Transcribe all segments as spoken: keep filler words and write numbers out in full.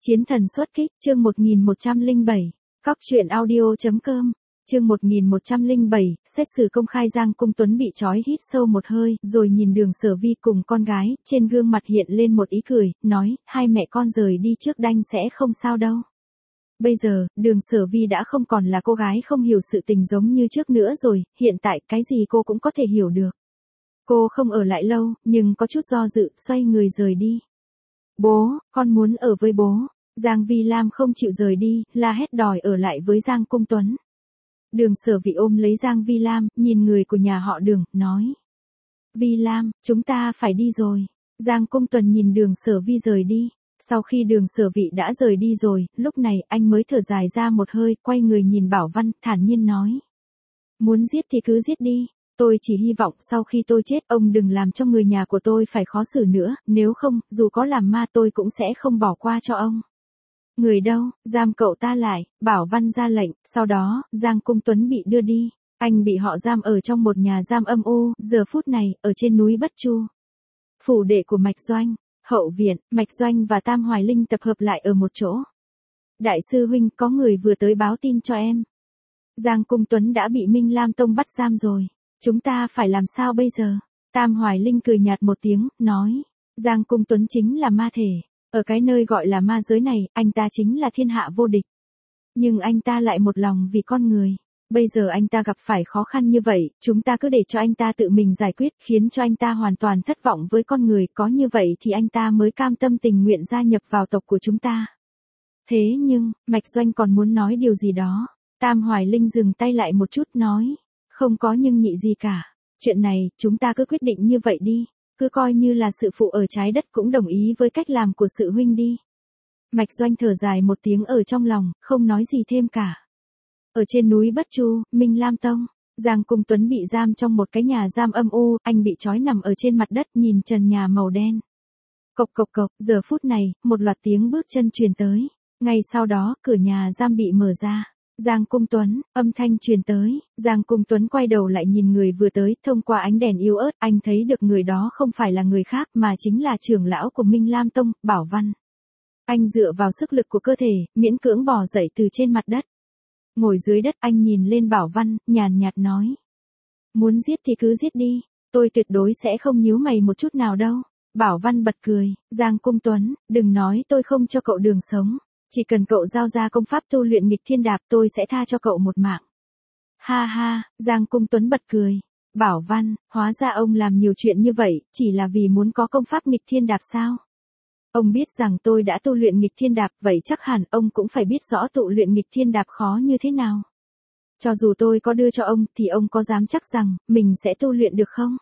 Chiến thần xuất kích, chương một nghìn một trăm lẻ bảy. Cóc truyện audio chấm com. Chương một nghìn một trăm lẻ bảy, xét xử công khai Giang Cung Tuấn bị trói hít sâu một hơi, rồi nhìn Đường Sở Vi cùng con gái, trên gương mặt hiện lên một ý cười, nói, hai mẹ con rời đi trước đanh sẽ không sao đâu. Bây giờ, Đường Sở Vi đã không còn là cô gái không hiểu sự tình giống như trước nữa rồi, hiện tại cái gì cô cũng có thể hiểu được. Cô không ở lại lâu, nhưng có chút do dự, xoay người rời đi. Bố, con muốn ở với bố. Giang Vi Lam không chịu rời đi, la hét đòi ở lại với Giang Cung Tuấn. Đường Sở Vi ôm lấy Giang Vi Lam, nhìn người của nhà họ Đường, nói. Vi Lam, chúng ta phải đi rồi. Giang Cung Tuấn nhìn Đường Sở Vi rời đi. Sau khi Đường Sở Vi đã rời đi rồi, lúc này anh mới thở dài ra một hơi, quay người nhìn Bảo Văn, thản nhiên nói. Muốn giết thì cứ giết đi. Tôi chỉ hy vọng sau khi tôi chết ông đừng làm cho người nhà của tôi phải khó xử nữa, nếu không, dù có làm ma tôi cũng sẽ không bỏ qua cho ông. Người đâu, giam cậu ta lại, Bảo Văn ra lệnh, sau đó, Giang Cung Tuấn bị đưa đi. Anh bị họ giam ở trong một nhà giam âm u, giờ phút này, ở trên núi Bất Chu. Phủ đệ của Mạch Doanh, hậu viện, Mạch Doanh và Tam Hoài Linh tập hợp lại ở một chỗ. Đại sư huynh, có người vừa tới báo tin cho em. Giang Cung Tuấn đã bị Minh Lam Tông bắt giam rồi. Chúng ta phải làm sao bây giờ? Tam Hoài Linh cười nhạt một tiếng, nói. Giang Cung Tuấn chính là ma thể. Ở cái nơi gọi là ma giới này, anh ta chính là thiên hạ vô địch. Nhưng anh ta lại một lòng vì con người. Bây giờ anh ta gặp phải khó khăn như vậy, chúng ta cứ để cho anh ta tự mình giải quyết, khiến cho anh ta hoàn toàn thất vọng với con người. Có như vậy thì anh ta mới cam tâm tình nguyện gia nhập vào tộc của chúng ta. Thế nhưng, Mạch Doanh còn muốn nói điều gì đó. Tam Hoài Linh dừng tay lại một chút nói. Không có nhưng nhị gì cả. Chuyện này, chúng ta cứ quyết định như vậy đi. Cứ coi như là sự phụ ở trái đất cũng đồng ý với cách làm của sự huynh đi. Mạch Doanh thở dài một tiếng ở trong lòng, không nói gì thêm cả. Ở trên núi Bất Chu, Minh Lam Tông, Giang Cung Tuấn bị giam trong một cái nhà giam âm u, anh bị trói nằm ở trên mặt đất nhìn trần nhà màu đen. Cộc cộc cộc, giờ phút này, một loạt tiếng bước chân truyền tới. Ngay sau đó, cửa nhà giam bị mở ra. Giang Cung Tuấn, âm thanh truyền tới, Giang Cung Tuấn quay đầu lại nhìn người vừa tới, thông qua ánh đèn yếu ớt, anh thấy được người đó không phải là người khác mà chính là trưởng lão của Minh Lam Tông, Bảo Văn. Anh dựa vào sức lực của cơ thể, miễn cưỡng bò dậy từ trên mặt đất. Ngồi dưới đất anh nhìn lên Bảo Văn, nhàn nhạt nói. Muốn giết thì cứ giết đi, tôi tuyệt đối sẽ không nhíu mày một chút nào đâu. Bảo Văn bật cười, Giang Cung Tuấn, đừng nói tôi không cho cậu đường sống. Chỉ cần cậu giao ra công pháp tu luyện nghịch thiên đạp tôi sẽ tha cho cậu một mạng. Ha ha, Giang Cung Tuấn bật cười. Bảo Văn, hóa ra ông làm nhiều chuyện như vậy, chỉ là vì muốn có công pháp nghịch thiên đạp sao? Ông biết rằng tôi đã tu luyện nghịch thiên đạp, vậy chắc hẳn ông cũng phải biết rõ tu luyện nghịch thiên đạp khó như thế nào. Cho dù tôi có đưa cho ông, thì ông có dám chắc rằng, mình sẽ tu luyện được không?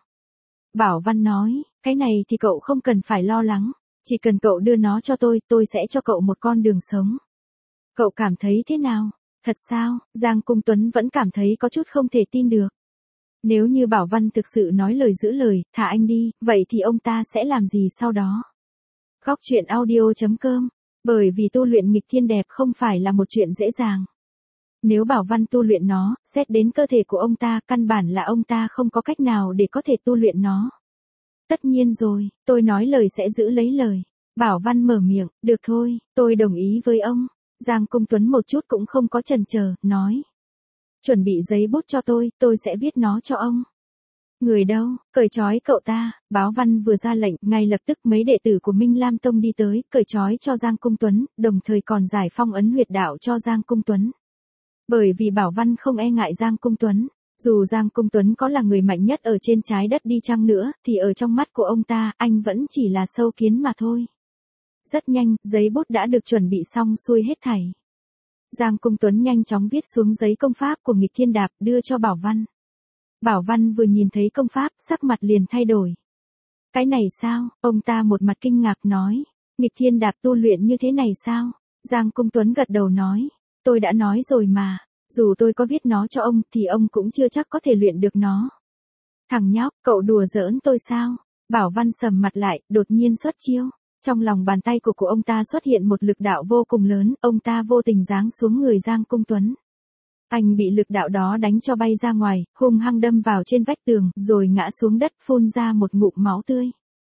Bảo Văn nói, cái này thì cậu không cần phải lo lắng. Chỉ cần cậu đưa nó cho tôi, tôi sẽ cho cậu một con đường sống. Cậu cảm thấy thế nào? Thật sao? Giang Cung Tuấn vẫn cảm thấy có chút không thể tin được. Nếu như Bảo Văn thực sự nói lời giữ lời, thả anh đi, vậy thì ông ta sẽ làm gì sau đó? Cóc truyện audio chấm com. Bởi vì tu luyện nghịch thiên đẹp không phải là một chuyện dễ dàng. Nếu Bảo Văn tu luyện nó, xét đến cơ thể của ông ta, căn bản là ông ta không có cách nào để có thể tu luyện nó. Tất nhiên rồi, tôi nói lời sẽ giữ lấy lời. Bảo Văn mở miệng, được thôi, tôi đồng ý với ông. Giang Cung Tuấn một chút cũng không có chần chờ, nói. Chuẩn bị giấy bút cho tôi, tôi sẽ viết nó cho ông. Người đâu, cởi trói cậu ta. Báo Văn vừa ra lệnh, ngay lập tức mấy đệ tử của Minh Lam Tông đi tới, cởi trói cho Giang Cung Tuấn, đồng thời còn giải phong ấn huyệt đạo cho Giang Cung Tuấn. Bởi vì Bảo Văn không e ngại Giang Cung Tuấn. Dù Giang Cung Tuấn có là người mạnh nhất ở trên trái đất đi chăng nữa, thì ở trong mắt của ông ta, anh vẫn chỉ là sâu kiến mà thôi. Rất nhanh, giấy bút đã được chuẩn bị xong xuôi hết thảy. Giang Cung Tuấn nhanh chóng viết xuống giấy công pháp của nghịch thiên đạp, đưa cho Bảo Văn. Bảo Văn vừa nhìn thấy công pháp, sắc mặt liền thay đổi. Cái này sao? Ông ta một mặt kinh ngạc nói. Nghịch thiên đạp tu luyện như thế này sao? Giang Cung Tuấn gật đầu nói. Tôi đã nói rồi mà. Dù tôi có viết nó cho ông, thì ông cũng chưa chắc có thể luyện được nó. Thằng nhóc, cậu đùa giỡn tôi sao? Bảo Văn sầm mặt lại, đột nhiên xuất chiêu. Trong lòng bàn tay của của ông ta xuất hiện một lực đạo vô cùng lớn, ông ta vô tình giáng xuống người Giang Cung Tuấn. Anh bị lực đạo đó đánh cho bay ra ngoài, hung hăng đâm vào trên vách tường, rồi ngã xuống đất phun ra một ngụm máu tươi.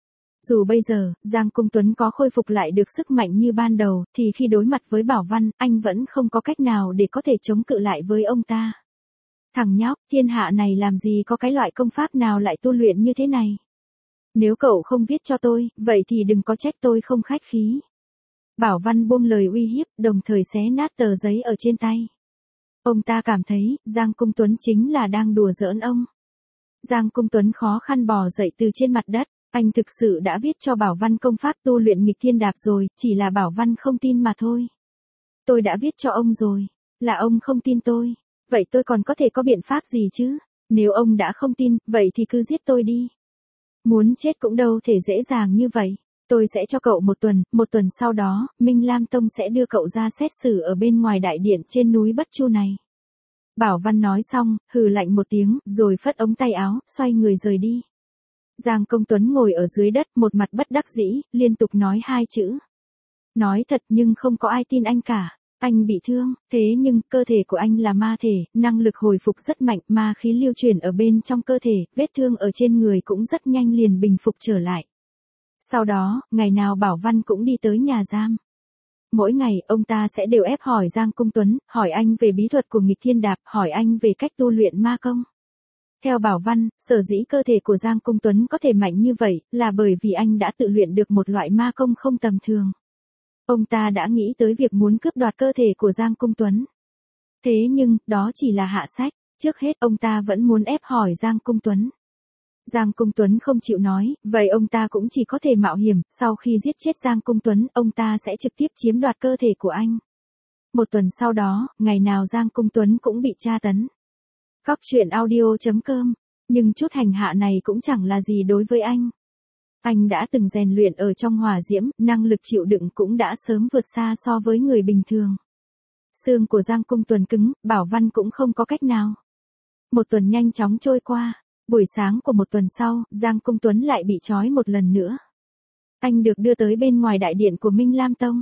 Dù bây giờ, Giang Cung Tuấn có khôi phục lại được sức mạnh như ban đầu, thì khi đối mặt với Bảo Văn, anh vẫn không có cách nào để có thể chống cự lại với ông ta. Thằng nhóc, thiên hạ này làm gì có cái loại công pháp nào lại tu luyện như thế này. Nếu cậu không viết cho tôi, vậy thì đừng có trách tôi không khách khí. Bảo Văn buông lời uy hiếp, đồng thời xé nát tờ giấy ở trên tay. Ông ta cảm thấy, Giang Cung Tuấn chính là đang đùa giỡn ông. Giang Cung Tuấn khó khăn bò dậy từ trên mặt đất. Anh thực sự đã viết cho Bảo Văn công pháp tu luyện nghịch thiên đạp rồi, chỉ là Bảo Văn không tin mà thôi. Tôi đã viết cho ông rồi, là ông không tin tôi. Vậy tôi còn có thể có biện pháp gì chứ? Nếu ông đã không tin, vậy thì cứ giết tôi đi. Muốn chết cũng đâu thể dễ dàng như vậy. Tôi sẽ cho cậu một tuần, một tuần sau đó, Minh Lam Tông sẽ đưa cậu ra xét xử ở bên ngoài đại điện trên núi Bất Chu này. Bảo Văn nói xong, hừ lạnh một tiếng, rồi phất ống tay áo, xoay người rời đi. Giang Công Tuấn ngồi ở dưới đất, một mặt bất đắc dĩ, liên tục nói hai chữ. Nói thật nhưng không có ai tin anh cả. Anh bị thương, thế nhưng cơ thể của anh là ma thể, năng lực hồi phục rất mạnh, ma khí lưu truyền ở bên trong cơ thể, vết thương ở trên người cũng rất nhanh liền bình phục trở lại. Sau đó, ngày nào Bảo Văn cũng đi tới nhà giam. Mỗi ngày, ông ta sẽ đều ép hỏi Giang Công Tuấn, hỏi anh về bí thuật của nghịch thiên đạp, hỏi anh về cách tu luyện ma công. Theo Bảo Văn, sở dĩ cơ thể của Giang Công Tuấn có thể mạnh như vậy, là bởi vì anh đã tự luyện được một loại ma công không tầm thường. Ông ta đã nghĩ tới việc muốn cướp đoạt cơ thể của Giang Công Tuấn. Thế nhưng, đó chỉ là hạ sách, trước hết ông ta vẫn muốn ép hỏi Giang Công Tuấn. Giang Công Tuấn không chịu nói, vậy ông ta cũng chỉ có thể mạo hiểm, sau khi giết chết Giang Công Tuấn, ông ta sẽ trực tiếp chiếm đoạt cơ thể của anh. Một tuần sau đó, ngày nào Giang Công Tuấn cũng bị tra tấn. Cóc truyện audio chấm com, nhưng chút hành hạ này cũng chẳng là gì đối với anh. Anh đã từng rèn luyện ở trong hỏa diễm, năng lực chịu đựng cũng đã sớm vượt xa so với người bình thường. Xương của Giang Công Tuấn cứng, Bảo Văn cũng không có cách nào. Một tuần nhanh chóng trôi qua, buổi sáng của một tuần sau, Giang Công Tuấn lại bị trói một lần nữa. Anh được đưa tới bên ngoài đại điện của Minh Lam Tông.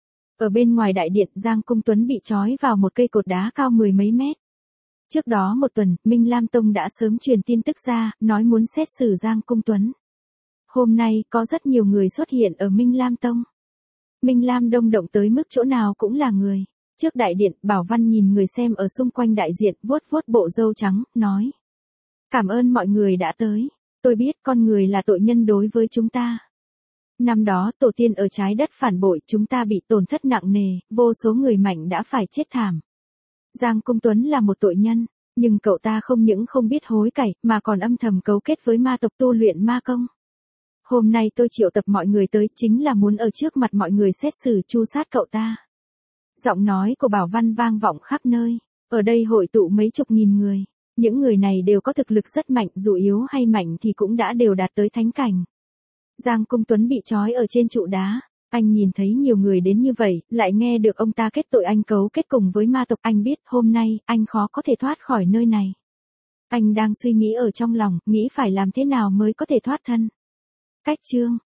Ở bên ngoài đại điện, Giang Công Tuấn bị trói vào một cây cột đá cao mười mấy mét. Trước đó một tuần, Minh Lam Tông đã sớm truyền tin tức ra, nói muốn xét xử Giang Công Tuấn. Hôm nay, có rất nhiều người xuất hiện ở Minh Lam Tông. Minh Lam đông động tới mức chỗ nào cũng là người. Trước đại điện, Bảo Văn nhìn người xem ở xung quanh đại diện, vuốt vuốt bộ râu trắng, nói. Cảm ơn mọi người đã tới. Tôi biết con người là tội nhân đối với chúng ta. Năm đó, tổ tiên ở trái đất phản bội, chúng ta bị tổn thất nặng nề, vô số người mạnh đã phải chết thảm. Giang Công Tuấn là một tội nhân, nhưng cậu ta không những không biết hối cải, mà còn âm thầm cấu kết với ma tộc tu luyện ma công. Hôm nay tôi triệu tập mọi người tới chính là muốn ở trước mặt mọi người xét xử tru sát cậu ta. Giọng nói của Bảo Văn vang vọng khắp nơi, ở đây hội tụ mấy chục nghìn người. Những người này đều có thực lực rất mạnh, dù yếu hay mạnh thì cũng đã đều đạt tới thánh cảnh. Giang Công Tuấn bị trói ở trên trụ đá. Anh nhìn thấy nhiều người đến như vậy, lại nghe được ông ta kết tội anh cấu kết cùng với ma tộc. Anh biết hôm nay, anh khó có thể thoát khỏi nơi này. Anh đang suy nghĩ ở trong lòng, nghĩ phải làm thế nào mới có thể thoát thân. Cách chương